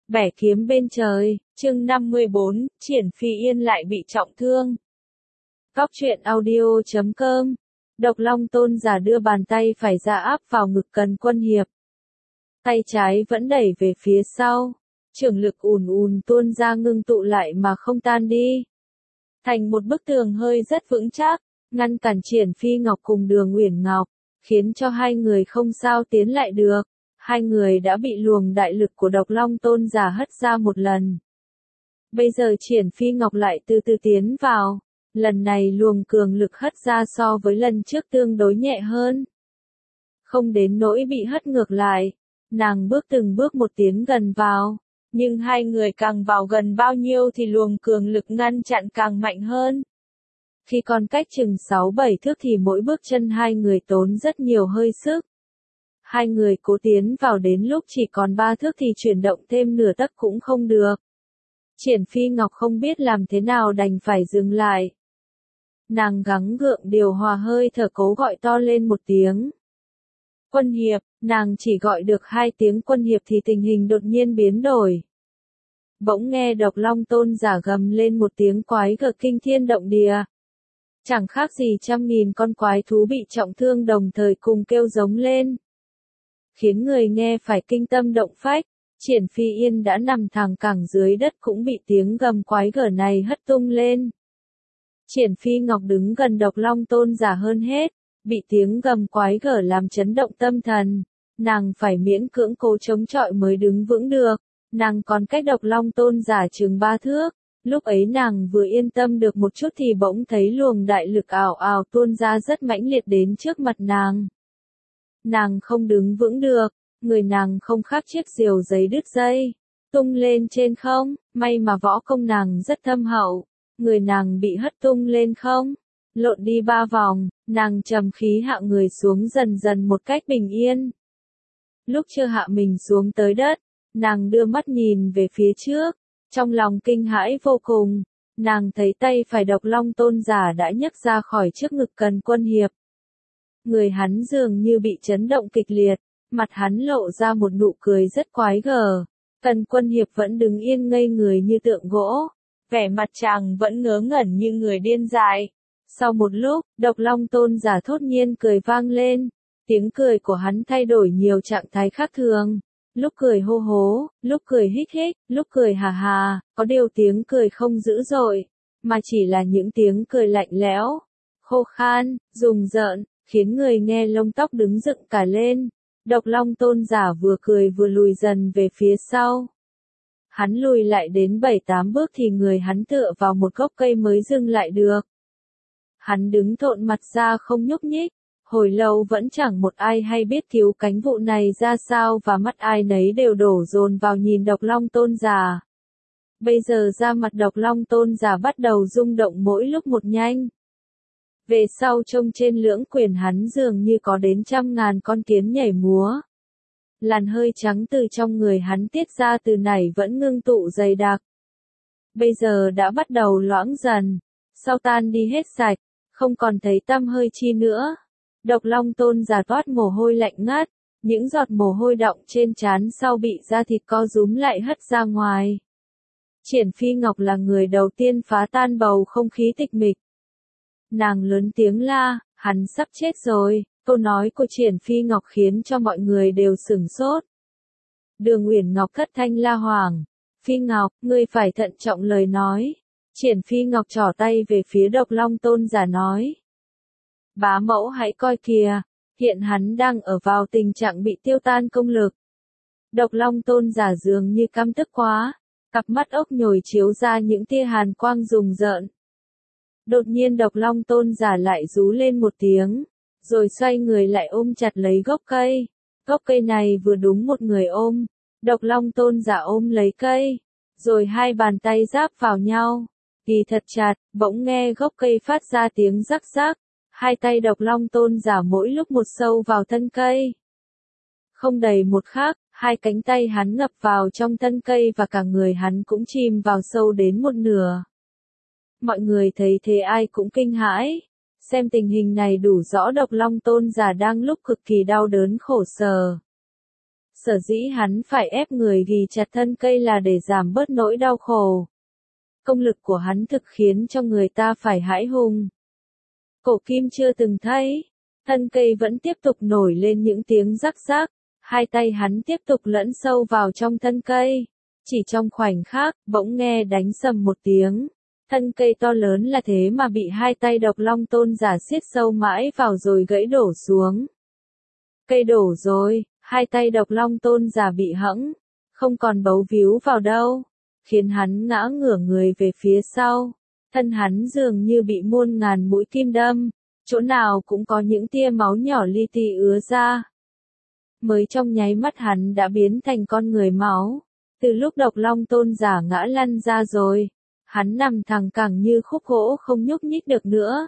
Bẻ kiếm bên trời, chương 54, Triển Phi Yên lại bị trọng thương. Cóc truyện audio.com. Độc Long Tôn giả đưa bàn tay phải ra áp vào ngực Cần Quân Hiệp. Tay trái vẫn đẩy về phía sau. Trưởng lực ùn ùn tuôn ra ngưng tụ lại mà không tan đi. Thành một bức tường hơi rất vững chắc, ngăn cản Triển Phi Ngọc cùng Đường Uyển Ngọc, khiến cho hai người không sao tiến lại được. Hai người đã bị luồng đại lực của Độc Long Tôn giả hất ra một lần. Bây giờ Triển Phi Ngọc lại từ từ tiến vào. Lần này luồng cường lực hất ra so với lần trước tương đối nhẹ hơn. Không đến nỗi bị hất ngược lại. Nàng bước từng bước một tiến gần vào. Nhưng hai người càng vào gần bao nhiêu thì luồng cường lực ngăn chặn càng mạnh hơn. Khi còn cách chừng 6-7 thước thì mỗi bước chân hai người tốn rất nhiều hơi sức. Hai người cố tiến vào đến lúc chỉ còn 3 thước thì chuyển động thêm nửa tấc cũng không được. Triển Phi Ngọc không biết làm thế nào đành phải dừng lại. Nàng gắng gượng điều hòa hơi thở cố gọi to lên một tiếng. Quân Hiệp, nàng chỉ gọi được 2 tiếng Quân Hiệp thì tình hình đột nhiên biến đổi. Bỗng nghe Độc Long Tôn giả gầm lên một tiếng quái gở kinh thiên động địa. Chẳng khác gì trăm nghìn con quái thú bị trọng thương đồng thời cùng kêu giống lên. Khiến người nghe phải kinh tâm động phách. Triển Phi Yên đã nằm thẳng cẳng dưới đất cũng bị tiếng gầm quái gở này hất tung lên. Triển Phi Ngọc đứng gần Độc Long Tôn giả hơn hết, bị tiếng gầm quái gở làm chấn động tâm thần. Nàng phải miễn cưỡng cố chống chọi mới đứng vững được. Nàng còn cách Độc Long Tôn giả chừng 3 thước. Lúc ấy nàng vừa yên tâm được một chút thì bỗng thấy luồng đại lực ào ào tuôn ra rất mãnh liệt đến trước mặt nàng. Nàng không đứng vững được, người nàng không khác chiếc diều giấy đứt dây, tung lên trên không, may mà võ công nàng rất thâm hậu, người nàng bị hất tung lên không, lộn đi 3 vòng, nàng trầm khí hạ người xuống dần dần một cách bình yên. Lúc chưa hạ mình xuống tới đất, nàng đưa mắt nhìn về phía trước, trong lòng kinh hãi vô cùng, nàng thấy tay phải Độc Long Tôn giả đã nhấc ra khỏi trước ngực Cần Quân Hiệp. Người hắn dường như bị chấn động kịch liệt, mặt hắn lộ ra một nụ cười rất quái gở. Cần Quân Hiệp vẫn đứng yên ngây người như tượng gỗ, vẻ mặt chàng vẫn ngớ ngẩn như người điên dại. Sau một lúc, Độc Long Tôn giả thốt nhiên cười vang lên, tiếng cười của hắn thay đổi nhiều trạng thái khác thường. Lúc cười hô hố, lúc cười hích hích, lúc cười hà hà, có điều tiếng cười không dữ dội, mà chỉ là những tiếng cười lạnh lẽo, khô khan, rùng rợn, khiến người nghe lông tóc đứng dựng cả lên. Độc Long Tôn giả vừa cười vừa lùi dần về phía sau. Hắn lùi lại đến 7-8 bước thì người hắn tựa vào một gốc cây mới dừng lại được. Hắn đứng thộn mặt ra không nhúc nhích, hồi lâu vẫn chẳng một ai hay biết thiếu cánh vụ này ra sao và mắt ai nấy đều đổ dồn vào nhìn Độc Long Tôn giả. Bây giờ da mặt Độc Long Tôn giả bắt đầu rung động mỗi lúc một nhanh. Về sau trông trên lưỡng quyền hắn dường như có đến 100.000 con kiến nhảy múa. Làn hơi trắng từ trong người hắn tiết ra từ nảy vẫn ngưng tụ dày đặc. Bây giờ đã bắt đầu loãng dần, sau tan đi hết sạch, không còn thấy tăm hơi chi nữa. Độc Long Tôn giả toát mồ hôi lạnh ngắt, những giọt mồ hôi đọng trên trán sau bị da thịt co rúm lại hất ra ngoài. Triển Phi Ngọc là người đầu tiên phá tan bầu không khí tịch mịch. Nàng lớn tiếng la, hắn sắp chết rồi. Câu nói của Triển Phi Ngọc khiến cho mọi người đều sửng sốt. Đường Uyển Ngọc thất thanh la hoảng. Phi Ngọc, ngươi phải thận trọng lời nói. Triển Phi Ngọc trỏ tay về phía Độc Long Tôn giả nói. Bá mẫu hãy coi kìa, hiện hắn đang ở vào tình trạng bị tiêu tan công lực. Độc Long Tôn giả dường như căm tức quá, cặp mắt ốc nhồi chiếu ra những tia hàn quang rùng rợn. Đột nhiên Độc Long Tôn giả lại rú lên một tiếng, rồi xoay người lại ôm chặt lấy gốc cây. Gốc cây này vừa đúng một người ôm, Độc Long Tôn giả ôm lấy cây, rồi hai bàn tay giáp vào nhau, ghì thật chặt, bỗng nghe gốc cây phát ra tiếng rắc rắc, hai tay Độc Long Tôn giả mỗi lúc một sâu vào thân cây. Không đầy một khắc, hai cánh tay hắn ngập vào trong thân cây và cả người hắn cũng chìm vào sâu đến một nửa. Mọi người thấy thế ai cũng kinh hãi. Xem tình hình này đủ rõ Độc Long Tôn giả đang lúc cực kỳ đau đớn khổ sở. Sở dĩ hắn phải ép người ghi chặt thân cây là để giảm bớt nỗi đau khổ. Công lực của hắn thực khiến cho người ta phải hãi hùng. Cổ kim chưa từng thấy, thân cây vẫn tiếp tục nổi lên những tiếng rắc rắc, hai tay hắn tiếp tục lẫn sâu vào trong thân cây. Chỉ trong khoảnh khắc, bỗng nghe đánh sầm một tiếng. Thân cây to lớn là thế mà bị hai tay Độc Long Tôn giả siết sâu mãi vào rồi gãy đổ xuống. Cây đổ rồi, hai tay Độc Long Tôn giả bị hẫng, không còn bấu víu vào đâu, khiến hắn ngã ngửa người về phía sau. Thân hắn dường như bị muôn ngàn mũi kim đâm, chỗ nào cũng có những tia máu nhỏ li ti ứa ra. Mới trong nháy mắt hắn đã biến thành con người máu. Từ lúc Độc Long Tôn giả ngã lăn ra rồi, hắn nằm thẳng cẳng như khúc gỗ không nhúc nhích được nữa.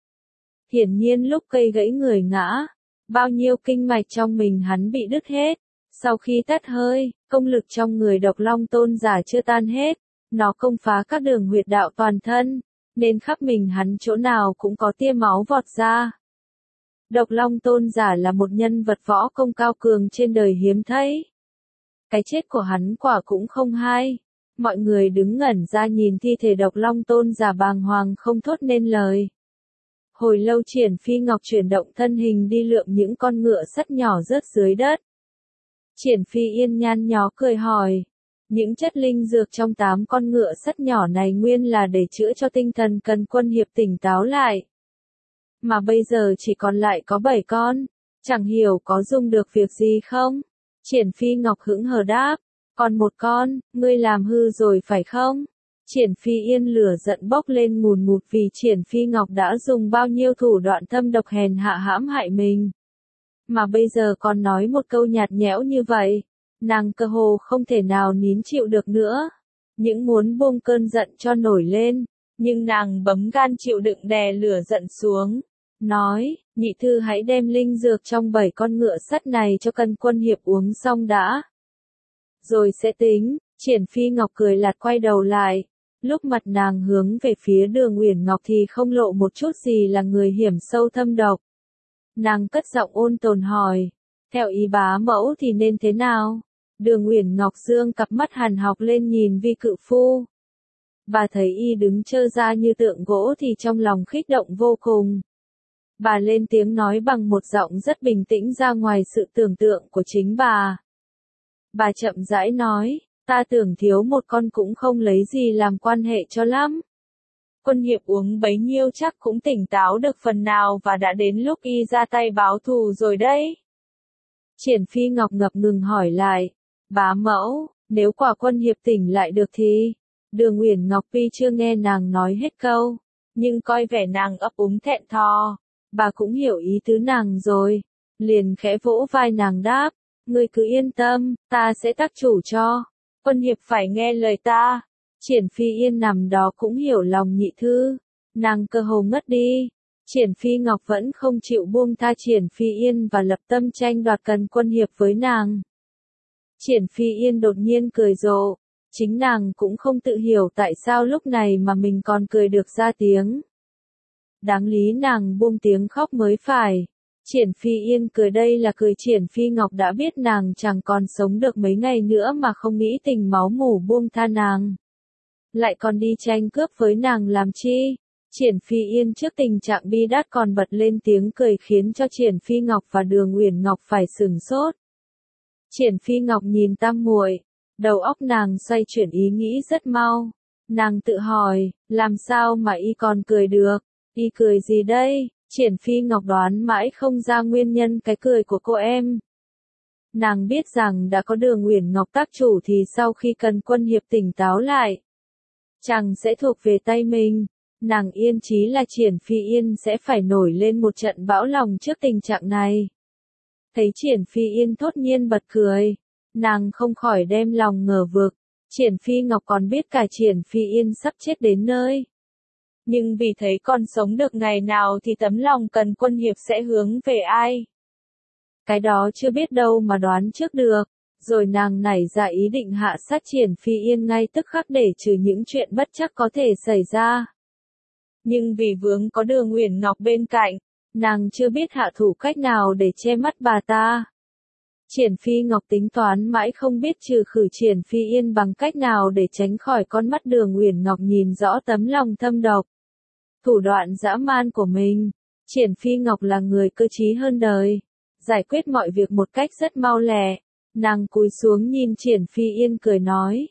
Hiển nhiên lúc cây gãy người ngã, bao nhiêu kinh mạch trong mình hắn bị đứt hết. Sau khi tắt hơi, công lực trong người Độc Long Tôn giả chưa tan hết, nó công phá các đường huyệt đạo toàn thân, nên khắp mình hắn chỗ nào cũng có tia máu vọt ra. Độc Long Tôn giả là một nhân vật võ công cao cường trên đời hiếm thấy. Cái chết của hắn quả cũng không hay. Mọi người đứng ngẩn ra nhìn thi thể Độc Long Tôn giả bàng hoàng không thốt nên lời. Hồi lâu Triển Phi Ngọc chuyển động thân hình đi lượm những con ngựa sắt nhỏ rớt dưới đất. Triển Phi Yên nhăn nhó cười hỏi. Những chất linh dược trong 8 con ngựa sắt nhỏ này nguyên là để chữa cho tinh thần Cần Quân Hiệp tỉnh táo lại. Mà bây giờ chỉ còn lại có 7 con, chẳng hiểu có dùng được việc gì không? Triển Phi Ngọc hững hờ đáp, còn một con, ngươi làm hư rồi phải không? Triển Phi Yên lửa giận bốc lên ngùn ngụt vì Triển Phi Ngọc đã dùng bao nhiêu thủ đoạn thâm độc hèn hạ hãm hại mình. Mà bây giờ còn nói một câu nhạt nhẽo như vậy, nàng cơ hồ không thể nào nín chịu được nữa. Những muốn buông cơn giận cho nổi lên, nhưng nàng bấm gan chịu đựng đè lửa giận xuống. Nói, nhị thư hãy đem linh dược trong 7 con ngựa sắt này cho Cần Quân Hiệp uống xong đã. Rồi sẽ tính. Triển Phi Ngọc cười lạt quay đầu lại. Lúc mặt nàng hướng về phía Đường Uyển Ngọc thì không lộ một chút gì là người hiểm sâu thâm độc. Nàng cất giọng ôn tồn hỏi, theo ý bá mẫu thì nên thế nào? Đường Uyển Ngọc dương cặp mắt hàn học lên nhìn Vi Cự Phu. Bà thấy y đứng trơ ra như tượng gỗ thì trong lòng kích động vô cùng. Bà lên tiếng nói bằng một giọng rất bình tĩnh ra ngoài sự tưởng tượng của chính bà. Bà chậm rãi nói, ta tưởng thiếu một con cũng không lấy gì làm quan hệ cho lắm. Quân Hiệp uống bấy nhiêu chắc cũng tỉnh táo được phần nào và đã đến lúc y ra tay báo thù rồi đấy. Triển Phi Ngọc ngập ngừng hỏi lại, bá mẫu, nếu quả Quân Hiệp tỉnh lại được thì... Đường Uyển Ngọc Pi chưa nghe nàng nói hết câu, nhưng coi vẻ nàng ấp úng thẹn thò, bà cũng hiểu ý tứ nàng rồi, liền khẽ vỗ vai nàng đáp, ngươi cứ yên tâm, ta sẽ tác chủ cho, Quân Hiệp phải nghe lời ta. Triển Phi Yên nằm đó cũng hiểu lòng nhị thư, nàng cơ hồ ngất đi. Triển Phi Ngọc vẫn không chịu buông tha Triển Phi Yên và lập tâm tranh đoạt Cần Quân Hiệp với nàng. Triển Phi Yên đột nhiên cười rộ, chính nàng cũng không tự hiểu tại sao lúc này mà mình còn cười được ra tiếng. Đáng lý nàng buông tiếng khóc mới phải. Triển Phi Yên cười đây là cười Triển Phi Ngọc đã biết nàng chẳng còn sống được mấy ngày nữa mà không nghĩ tình máu mủ buông tha nàng. Lại còn đi tranh cướp với nàng làm chi? Triển Phi Yên trước tình trạng bi đát còn bật lên tiếng cười khiến cho Triển Phi Ngọc và Đường Uyển Ngọc phải sửng sốt. Triển Phi Ngọc nhìn tam muội, đầu óc nàng xoay chuyển ý nghĩ rất mau. Nàng tự hỏi, làm sao mà y còn cười được? Y cười gì đây? Triển Phi Ngọc đoán mãi không ra nguyên nhân cái cười của cô em. Nàng biết rằng đã có Đường Uyển Ngọc tác chủ thì sau khi Cần Quân Hiệp tỉnh táo lại, chàng sẽ thuộc về tay mình. Nàng yên chí là Triển Phi Yên sẽ phải nổi lên một trận bão lòng trước tình trạng này. Thấy Triển Phi Yên thốt nhiên bật cười, nàng không khỏi đem lòng ngờ vực. Triển Phi Ngọc còn biết cả Triển Phi Yên sắp chết đến nơi. Nhưng vì thấy con sống được ngày nào thì tấm lòng Cần Quân Hiệp sẽ hướng về ai. Cái đó chưa biết đâu mà đoán trước được. Rồi nàng nảy ra ý định hạ sát Triển Phi Yên ngay tức khắc để trừ những chuyện bất trắc có thể xảy ra. Nhưng vì vướng có Đường Uyển Ngọc bên cạnh, nàng chưa biết hạ thủ cách nào để che mắt bà ta. Triển Phi Ngọc tính toán mãi không biết trừ khử Triển Phi Yên bằng cách nào để tránh khỏi con mắt Đường Uyển Ngọc nhìn rõ tấm lòng thâm độc, thủ đoạn dã man của mình. Triển Phi Ngọc là người cơ trí hơn đời, giải quyết mọi việc một cách rất mau lẹ. Nàng cúi xuống nhìn Triển Phi Yên cười nói,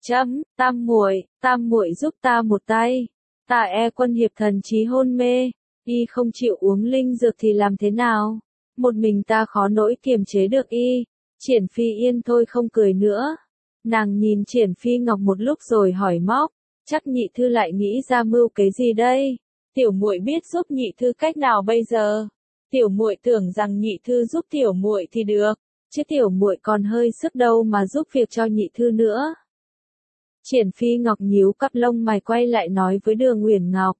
tam muội giúp ta một tay. Ta quân hiệp thần trí hôn mê, y không chịu uống linh dược thì làm thế nào? Một mình ta khó nỗi kiềm chế được y. Triển Phi Yên thôi không cười nữa. Nàng nhìn Triển Phi Ngọc một lúc rồi hỏi móc, chắc nhị thư lại nghĩ ra mưu kế gì đây? Tiểu muội biết giúp nhị thư cách nào bây giờ? Tiểu muội tưởng rằng nhị thư giúp tiểu muội thì được, chứ tiểu muội còn hơi sức đâu mà giúp việc cho nhị thư nữa. Triển Phi Ngọc nhíu cặp lông mày quay lại nói với Đường Uyển Ngọc.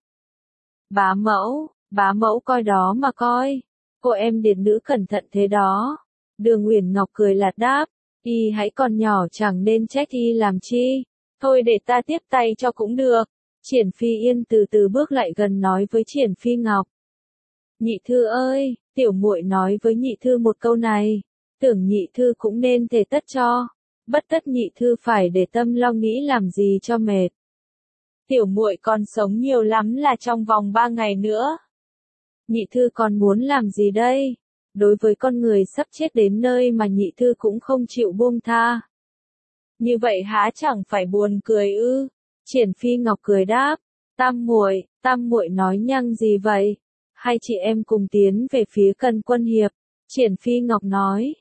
Bá mẫu coi đó mà coi. Cô em điệt nữ cẩn thận thế đó. Đường Uyển Ngọc cười lạt đáp, y hãy còn nhỏ chẳng nên trách y làm chi. Thôi để ta tiếp tay cho cũng được. Triển Phi Yên từ từ bước lại gần nói với Triển Phi Ngọc. Nhị thư ơi, tiểu muội nói với nhị thư một câu này, tưởng nhị thư cũng nên thể tất cho. Bất tất nhị thư phải để tâm lo nghĩ làm gì cho mệt. Tiểu muội còn sống nhiều lắm là trong vòng 3 ngày nữa. Nhị thư còn muốn làm gì đây? Đối với con người sắp chết đến nơi mà nhị thư cũng không chịu buông tha. Như vậy há chẳng phải buồn cười ư? Triển Phi Ngọc cười đáp, tam muội nói nhăng gì vậy? Hai chị em cùng tiến về phía Cần Quân Hiệp. Triển Phi Ngọc nói,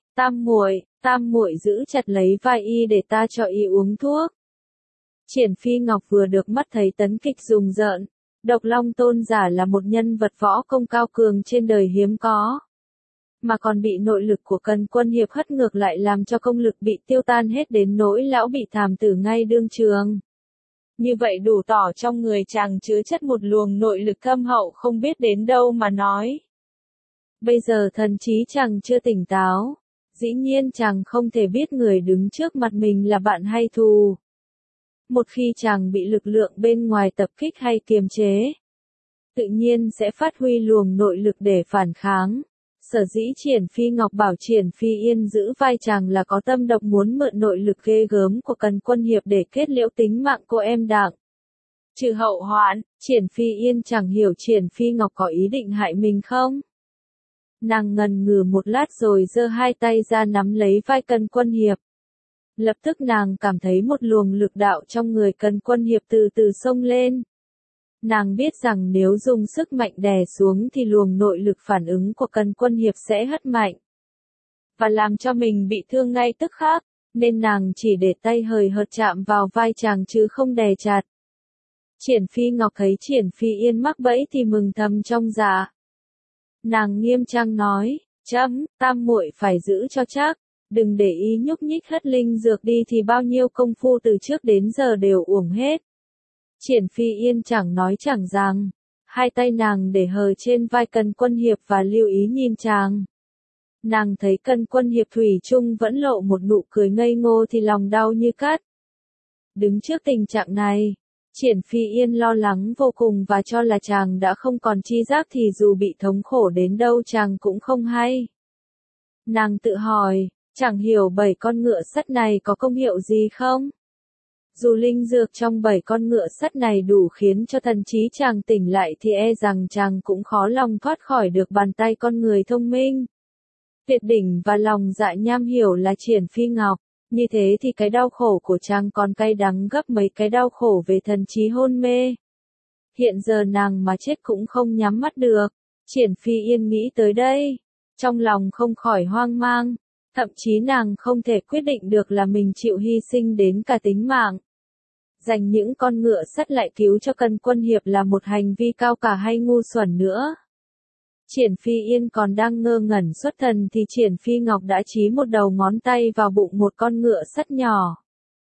tam muội giữ chặt lấy vai y để ta cho y uống thuốc. Triển Phi Ngọc vừa được mắt thấy Tấn Kịch rùng rợn. Độc Long Tôn giả là một nhân vật võ công cao cường trên đời hiếm có. Mà còn bị nội lực của Cần Quân Hiệp hất ngược lại làm cho công lực bị tiêu tan hết đến nỗi lão bị thảm tử ngay đương trường. Như vậy đủ tỏ trong người chàng chứa chất một luồng nội lực thâm hậu không biết đến đâu mà nói. Bây giờ thần trí chàng chưa tỉnh táo. Dĩ nhiên chàng không thể biết người đứng trước mặt mình là bạn hay thù. Một khi chàng bị lực lượng bên ngoài tập kích hay kiềm chế, tự nhiên sẽ phát huy luồng nội lực để phản kháng. Sở dĩ Triển Phi Ngọc bảo Triển Phi Yên giữ vai chàng là có tâm độc muốn mượn nội lực ghê gớm của Cần Quân Hiệp để kết liễu tính mạng cô em Đặng. Trừ hậu hoạn, Triển Phi Yên chẳng hiểu Triển Phi Ngọc có ý định hại mình không? Nàng ngần ngừ một lát rồi giơ hai tay ra nắm lấy vai Cần Quân Hiệp. Lập tức nàng cảm thấy một luồng lực đạo trong người Cần Quân Hiệp từ từ xông lên. Nàng biết rằng nếu dùng sức mạnh đè xuống thì luồng nội lực phản ứng của Cần Quân Hiệp sẽ hất mạnh. Và làm cho mình bị thương ngay tức khắc, nên nàng chỉ để tay hời hợt chạm vào vai chàng chứ không đè chặt. Triển Phi Ngọc thấy Triển Phi Yên mắc bẫy thì mừng thầm trong dạ. Nàng nghiêm trang nói, tam muội phải giữ cho chắc. Đừng để ý nhúc nhích hất linh dược đi thì bao nhiêu công phu từ trước đến giờ đều uổng hết. Triển Phi Yên chẳng nói chẳng rằng, hai tay nàng để hờ trên vai Cần Quân Hiệp và lưu ý nhìn chàng. Nàng thấy Cần Quân Hiệp thủy chung vẫn lộ một nụ cười ngây ngô thì lòng đau như cắt. Đứng trước tình trạng này, Triển Phi Yên lo lắng vô cùng và cho là chàng đã không còn tri giác thì dù bị thống khổ đến đâu chàng cũng không hay. Nàng tự hỏi, chẳng hiểu 7 con ngựa sắt này có công hiệu gì không? Dù linh dược trong 7 con ngựa sắt này đủ khiến cho thần trí chàng tỉnh lại thì e rằng chàng cũng khó lòng thoát khỏi được bàn tay con người thông minh. Tuyệt đỉnh và lòng dạ nham hiểu là Triển Phi Ngọc, như thế thì cái đau khổ của chàng còn cay đắng gấp mấy cái đau khổ về thần trí hôn mê. Hiện giờ nàng mà chết cũng không nhắm mắt được. Triển Phi Yên nghĩ tới đây, trong lòng không khỏi hoang mang. Thậm chí nàng không thể quyết định được là mình chịu hy sinh đến cả tính mạng. Dành những con ngựa sắt lại cứu cho Cần Quân Hiệp là một hành vi cao cả hay ngu xuẩn nữa. Triển Phi Yên còn đang ngơ ngẩn xuất thần thì Triển Phi Ngọc đã chí một đầu ngón tay vào bụng một con ngựa sắt nhỏ.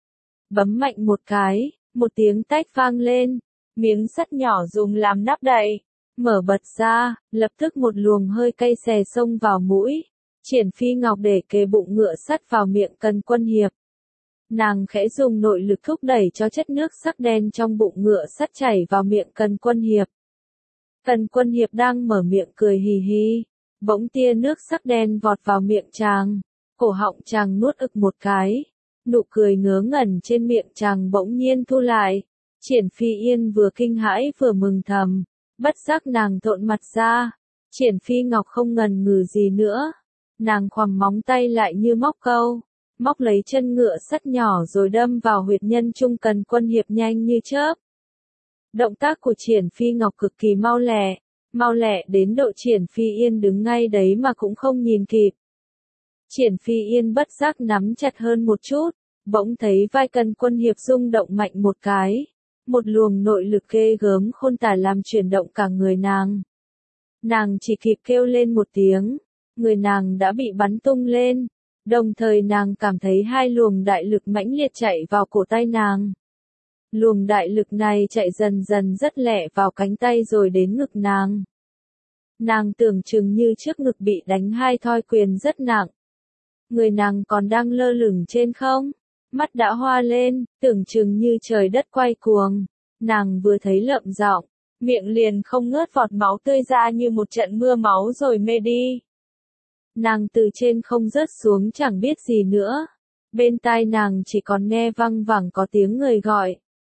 Bấm mạnh một cái, một tiếng tách vang lên, miếng sắt nhỏ dùng làm nắp đậy, mở bật ra, lập tức một luồng hơi cay xè xông vào mũi. Triển Phi Ngọc để kề bụng ngựa sắt vào miệng Cần Quân Hiệp. Nàng khẽ dùng nội lực thúc đẩy cho chất nước sắc đen trong bụng ngựa sắt chảy vào miệng Cần Quân Hiệp. Cần Quân Hiệp đang mở miệng cười hì hì, bỗng tia nước sắc đen vọt vào miệng chàng. Cổ họng chàng nuốt ực một cái, nụ cười ngớ ngẩn trên miệng chàng bỗng nhiên thu lại. Triển Phi Yên vừa kinh hãi vừa mừng thầm, bất giác nàng thộn mặt ra. Triển Phi Ngọc không ngần ngừ gì nữa, nàng khoằm móng tay lại như móc câu, móc lấy chân ngựa sắt nhỏ rồi đâm vào huyệt nhân trung Cần Quân Hiệp nhanh như chớp. Động tác của Triển Phi Ngọc cực kỳ mau lẹ đến độ Triển Phi Yên đứng ngay đấy mà cũng không nhìn kịp. Triển Phi Yên bất giác nắm chặt hơn một chút, bỗng thấy vai Cần Quân Hiệp rung động mạnh một cái, một luồng nội lực ghê gớm khôn tả làm chuyển động cả người nàng. Nàng chỉ kịp kêu lên một tiếng, người nàng đã bị bắn tung lên, đồng thời nàng cảm thấy hai luồng đại lực mãnh liệt chạy vào cổ tay nàng. Luồng đại lực này chạy dần dần rất lẹ vào cánh tay rồi đến ngực nàng. Nàng tưởng chừng như trước ngực bị đánh hai thoi quyền rất nặng. Người nàng còn đang lơ lửng trên không, mắt đã hoa lên, tưởng chừng như trời đất quay cuồng. Nàng vừa thấy lợm giọng, miệng liền không ngớt vọt máu tươi ra như một trận mưa máu rồi mê đi. Nàng từ trên không rớt xuống chẳng biết gì nữa. Bên tai nàng chỉ còn nghe văng vẳng có tiếng người gọi.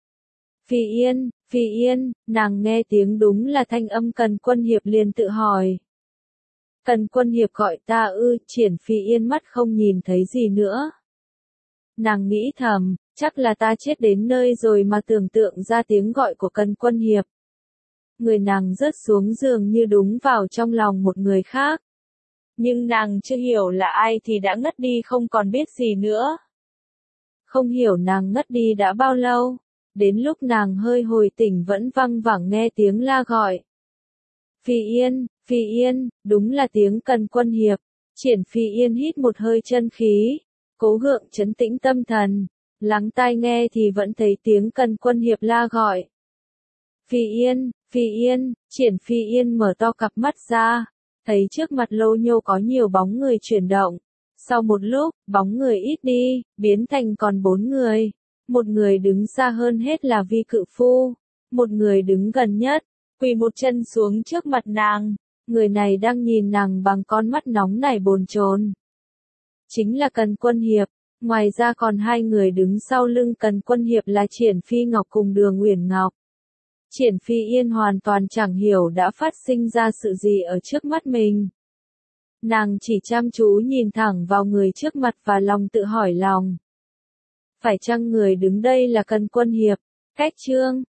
Phi Yên, nàng nghe tiếng đúng là thanh âm Cần Quân Hiệp liền tự hỏi. Cần Quân Hiệp gọi ta ư? Triển Phi Yên mắt không nhìn thấy gì nữa. Nàng nghĩ thầm, chắc là ta chết đến nơi rồi mà tưởng tượng ra tiếng gọi của Cần Quân Hiệp. Người nàng rớt xuống giường như đúng vào trong lòng một người khác. Nhưng nàng chưa hiểu là ai thì đã ngất đi không còn biết gì nữa. Không hiểu nàng ngất đi đã bao lâu, đến lúc nàng hơi hồi tỉnh vẫn văng vẳng nghe tiếng la gọi. Phi Yên, đúng là tiếng Cần Quân Hiệp. Triển Phi Yên hít một hơi chân khí, cố gượng trấn tĩnh tâm thần, lắng tai nghe thì vẫn thấy tiếng Cần Quân Hiệp la gọi. Phi Yên, Triển Phi Yên mở to cặp mắt ra, thấy trước mặt lô nhô có nhiều bóng người chuyển động. Sau một lúc, bóng người ít đi, biến thành còn 4 người. Một người đứng xa hơn hết là Vi Cự Phu. Một người đứng gần nhất, quỳ một chân xuống trước mặt nàng. Người này đang nhìn nàng bằng con mắt nóng nảy bồn chồn. Chính là Cần Quân Hiệp. Ngoài ra còn 2 người đứng sau lưng Cần Quân Hiệp là Triển Phi Ngọc cùng Đường Uyển Ngọc. Triển Phi Yên hoàn toàn chẳng hiểu đã phát sinh ra sự gì ở trước mắt mình. Nàng chỉ chăm chú nhìn thẳng vào người trước mặt và lòng tự hỏi lòng. Phải chăng người đứng đây là Cần Quân Hiệp? Cách chương